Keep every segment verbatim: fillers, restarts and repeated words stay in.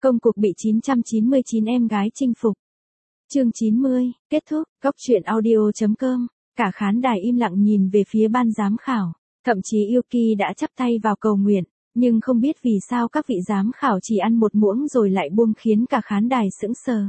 Công cuộc bị chín trăm chín mươi chín em gái chinh phục. Chương chín mươi, kết thúc. Góc truyện audio chấm com. Cả khán đài im lặng nhìn về phía ban giám khảo. Thậm chí Yuki đã chắp tay vào cầu nguyện, nhưng không biết vì sao các vị giám khảo chỉ ăn một muỗng rồi lại buông khiến cả khán đài sững sờ.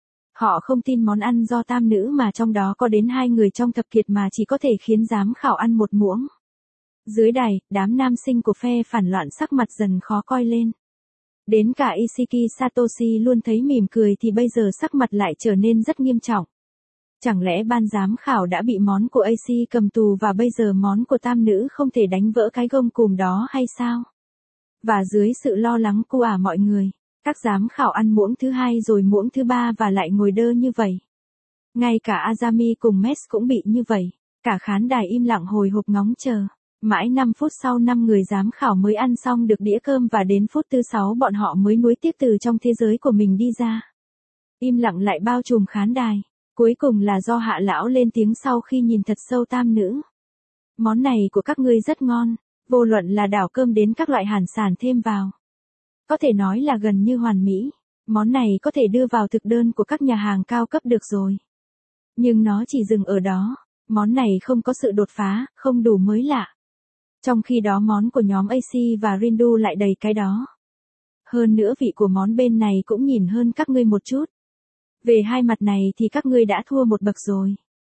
Họ không tin món ăn do tam nữ mà trong đó có đến hai người trong thập kiệt mà chỉ có thể khiến giám khảo ăn một muỗng. Dưới đài, đám nam sinh của phe phản loạn sắc mặt dần khó coi lên. Đến cả Ishiki Satoshi luôn thấy mỉm cười thì bây giờ sắc mặt lại trở nên rất nghiêm trọng. Chẳng lẽ ban giám khảo đã bị món của a xê cầm tù và bây giờ món của tam nữ không thể đánh vỡ cái gông cùm đó hay sao? Và dưới sự lo lắng của ả mọi người, các giám khảo ăn muỗng thứ hai rồi muỗng thứ ba và lại ngồi đơ như vậy. Ngay cả Azami cùng Mes cũng bị như vậy. Cả khán đài im lặng hồi hộp ngóng chờ. Mãi năm phút sau năm người giám khảo mới ăn xong được đĩa cơm và đến phút thứ sáu bọn họ mới nuối tiếc từ trong thế giới của mình đi ra. Im lặng lại bao trùm khán đài. Cuối cùng là do Hạ lão lên tiếng sau khi nhìn thật sâu tam nữ. Món này của các ngươi rất ngon, vô luận là đảo cơm đến các loại hải sản thêm vào. Có thể nói là gần như hoàn mỹ, món này có thể đưa vào thực đơn của các nhà hàng cao cấp được rồi. Nhưng nó chỉ dừng ở đó, món này không có sự đột phá, không đủ mới lạ. Trong khi đó món của nhóm a xê và Rindu lại đầy cái đó. Hơn nữa vị của món bên này cũng nhìn hơn các ngươi một chút. Về hai mặt này thì các ngươi đã thua một bậc rồi.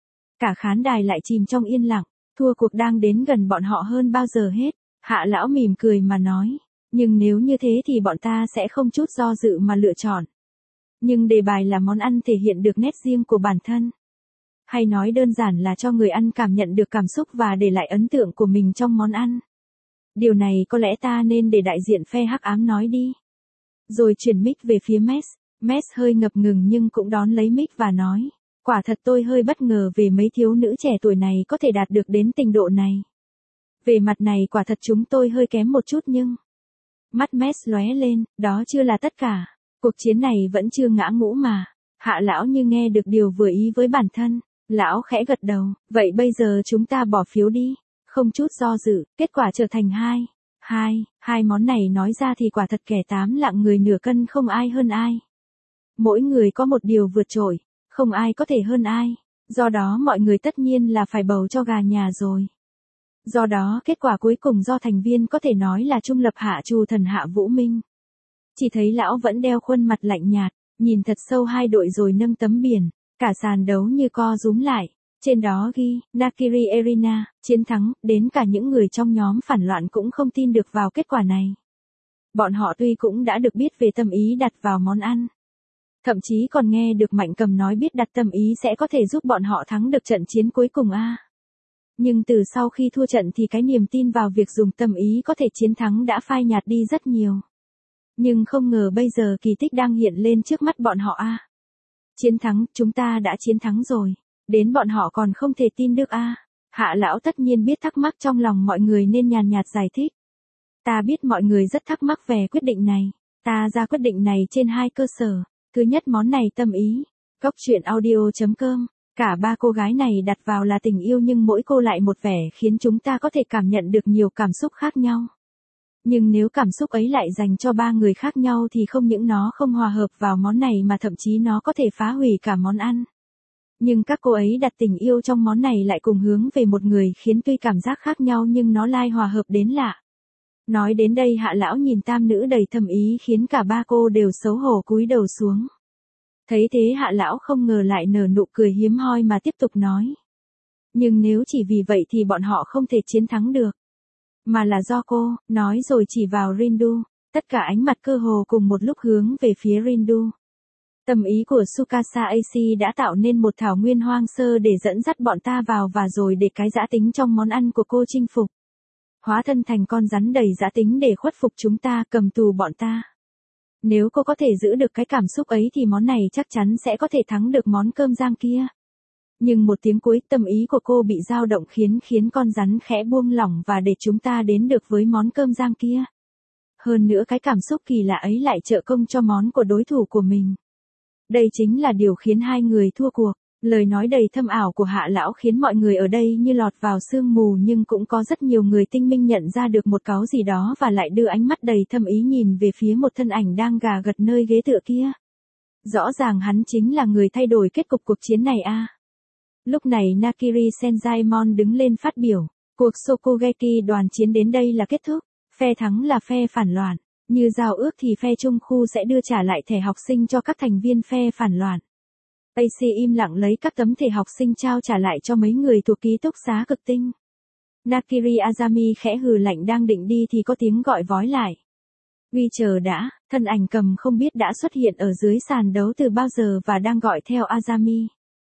Cả khán đài lại chìm trong yên lặng, thua cuộc đang đến gần bọn họ hơn bao giờ hết. Hạ lão mỉm cười mà nói, nhưng nếu như thế thì bọn ta sẽ không chút do dự mà lựa chọn. Nhưng đề bài là món ăn thể hiện được nét riêng của bản thân. Hay nói đơn giản là cho người ăn cảm nhận được cảm xúc và để lại ấn tượng của mình trong món ăn. Điều này có lẽ ta nên để đại diện phe hắc ám nói đi. Rồi chuyển mic về phía Mes. Mes hơi ngập ngừng nhưng cũng đón lấy mic và nói, quả thật tôi hơi bất ngờ về mấy thiếu nữ trẻ tuổi này có thể đạt được đến trình độ này. Về mặt này quả thật chúng tôi hơi kém một chút nhưng... Mắt Mes lóe lên, đó chưa là tất cả. Cuộc chiến này vẫn chưa ngã ngũ mà. Hạ lão như nghe được điều vừa ý với bản thân. Lão khẽ gật đầu, vậy bây giờ chúng ta bỏ phiếu đi. Không chút do dự, kết quả trở thành hai. Hai, hai món này nói ra thì quả thật kẻ tám lạng người nửa cân không ai hơn ai. Mỗi người có một điều vượt trội, không ai có thể hơn ai. Do đó mọi người tất nhiên là phải bầu cho gà nhà rồi. Do đó kết quả cuối cùng do thành viên có thể nói là trung lập Hạ Trù Thần Hạ Vũ Minh. Chỉ thấy lão vẫn đeo khuôn mặt lạnh nhạt, nhìn thật sâu hai đội rồi nâng tấm biển, cả sàn đấu như co rúm lại. Trên đó ghi, Nakiri Erina, chiến thắng, đến cả những người trong nhóm phản loạn cũng không tin được vào kết quả này. Bọn họ tuy cũng đã được biết về tâm ý đặt vào món ăn. Thậm chí còn nghe được Mạnh Cầm nói biết đặt tâm ý sẽ có thể giúp bọn họ thắng được trận chiến cuối cùng a. À. Nhưng từ sau khi thua trận thì cái niềm tin vào việc dùng tâm ý có thể chiến thắng đã phai nhạt đi rất nhiều. Nhưng không ngờ bây giờ kỳ tích đang hiện lên trước mắt bọn họ a. À. Chiến thắng, chúng ta đã chiến thắng rồi. Đến bọn họ còn không thể tin được a. À. Hạ lão tất nhiên biết thắc mắc trong lòng mọi người nên nhàn nhạt giải thích. Ta biết mọi người rất thắc mắc về quyết định này. Ta ra quyết định này trên hai cơ sở. Thứ nhất món này tâm ý. Góc truyện audio chấm com. Cả ba cô gái này đặt vào là tình yêu nhưng mỗi cô lại một vẻ khiến chúng ta có thể cảm nhận được nhiều cảm xúc khác nhau. Nhưng nếu cảm xúc ấy lại dành cho ba người khác nhau thì không những nó không hòa hợp vào món này mà thậm chí nó có thể phá hủy cả món ăn. Nhưng các cô ấy đặt tình yêu trong món này lại cùng hướng về một người khiến tuy cảm giác khác nhau nhưng nó lai hòa hợp đến lạ. Nói đến đây Hạ lão nhìn tam nữ đầy thầm ý khiến cả ba cô đều xấu hổ cúi đầu xuống. Thấy thế Hạ lão không ngờ lại nở nụ cười hiếm hoi mà tiếp tục nói. Nhưng nếu chỉ vì vậy thì bọn họ không thể chiến thắng được. Mà là do cô, nói rồi chỉ vào Rindu. Tất cả ánh mặt cơ hồ cùng một lúc hướng về phía Rindu. Tâm ý của Tsukasa a xê đã tạo nên một thảo nguyên hoang sơ để dẫn dắt bọn ta vào và rồi để cái dã tính trong món ăn của cô chinh phục. Hóa thân thành con rắn đầy dã tính để khuất phục chúng ta, cầm tù bọn ta. Nếu cô có thể giữ được cái cảm xúc ấy thì món này chắc chắn sẽ có thể thắng được món cơm rang kia. Nhưng một tiếng cuối tâm ý của cô bị dao động khiến khiến con rắn khẽ buông lỏng và để chúng ta đến được với món cơm rang kia. Hơn nữa cái cảm xúc kỳ lạ ấy lại trợ công cho món của đối thủ của mình. Đây chính là điều khiến hai người thua cuộc. Lời nói đầy thâm ảo của Hạ lão khiến mọi người ở đây như lọt vào sương mù, nhưng cũng có rất nhiều người tinh minh nhận ra được một cáu gì đó và lại đưa ánh mắt đầy thâm ý nhìn về phía một thân ảnh đang gà gật nơi ghế tựa kia. Rõ ràng hắn chính là người thay đổi kết cục cuộc chiến này a. Lúc này Nakiri Senjaemon đứng lên phát biểu, cuộc Shokugeki đoàn chiến đến đây là kết thúc, phe thắng là phe phản loạn, như giao ước thì phe trung khu sẽ đưa trả lại thẻ học sinh cho các thành viên phe phản loạn. a xê im lặng lấy các tấm thẻ học sinh trao trả lại cho mấy người thuộc ký túc xá cực tinh. Nakiri Azami khẽ hừ lạnh đang định đi thì có tiếng gọi vói lại. Uy chờ đã, thân ảnh cầm không biết đã xuất hiện ở dưới sàn đấu từ bao giờ và đang gọi theo Azami.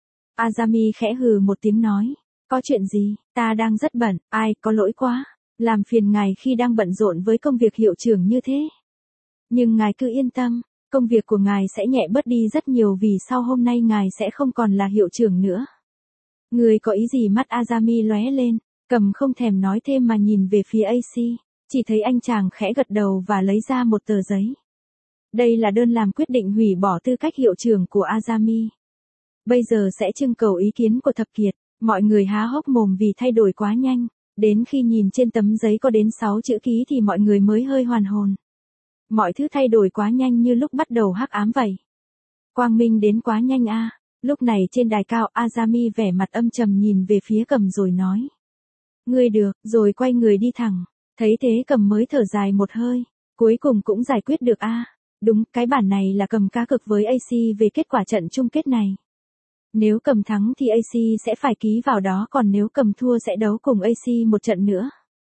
Azami khẽ hừ một tiếng nói, có chuyện gì, ta đang rất bận, ai, có lỗi quá, làm phiền ngài khi đang bận rộn với công việc hiệu trưởng như thế. Nhưng ngài cứ yên tâm, công việc của ngài sẽ nhẹ bớt đi rất nhiều vì sau hôm nay ngài sẽ không còn là hiệu trưởng nữa. Người có ý gì? Mắt Azami lóe lên, cầm không thèm nói thêm mà nhìn về phía a xê, chỉ thấy anh chàng khẽ gật đầu và lấy ra một tờ giấy. Đây là đơn làm quyết định hủy bỏ tư cách hiệu trưởng của Azami. Bây giờ sẽ trưng cầu ý kiến của Thập Kiệt, mọi người há hốc mồm vì thay đổi quá nhanh, đến khi nhìn trên tấm giấy có đến sáu chữ ký thì mọi người mới hơi hoàn hồn. Mọi thứ thay đổi quá nhanh như lúc bắt đầu hắc ám vậy. Quang minh đến quá nhanh a. Lúc này trên đài cao Azami vẻ mặt âm trầm nhìn về phía Cầm rồi nói. Ngươi được, rồi quay người đi thẳng. Thấy thế Cầm mới thở dài một hơi. Cuối cùng cũng giải quyết được a. Đúng, cái bản này là Cầm cá cược với a xê về kết quả trận chung kết này. Nếu Cầm thắng thì a xê sẽ phải ký vào đó, còn nếu Cầm thua sẽ đấu cùng a xê một trận nữa.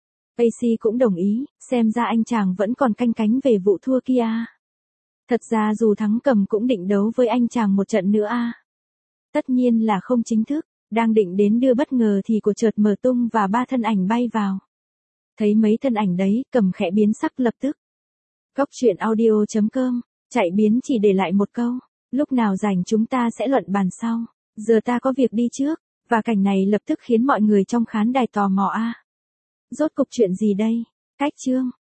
a xê cũng đồng ý, xem ra anh chàng vẫn còn canh cánh về vụ thua kia. Thật ra dù thắng Cầm cũng định đấu với anh chàng một trận nữa a. Tất nhiên là không chính thức, đang định đến đưa bất ngờ thì của chợt mở tung và ba thân ảnh bay vào. Thấy mấy thân ảnh đấy, Cầm khẽ biến sắc lập tức. Góc truyện audio chấm com, chạy biến chỉ để lại một câu, lúc nào rảnh chúng ta sẽ luận bàn sau, giờ ta có việc đi trước, và cảnh này lập tức khiến mọi người trong khán đài tò mò a. Rốt cục chuyện gì đây? Cách chương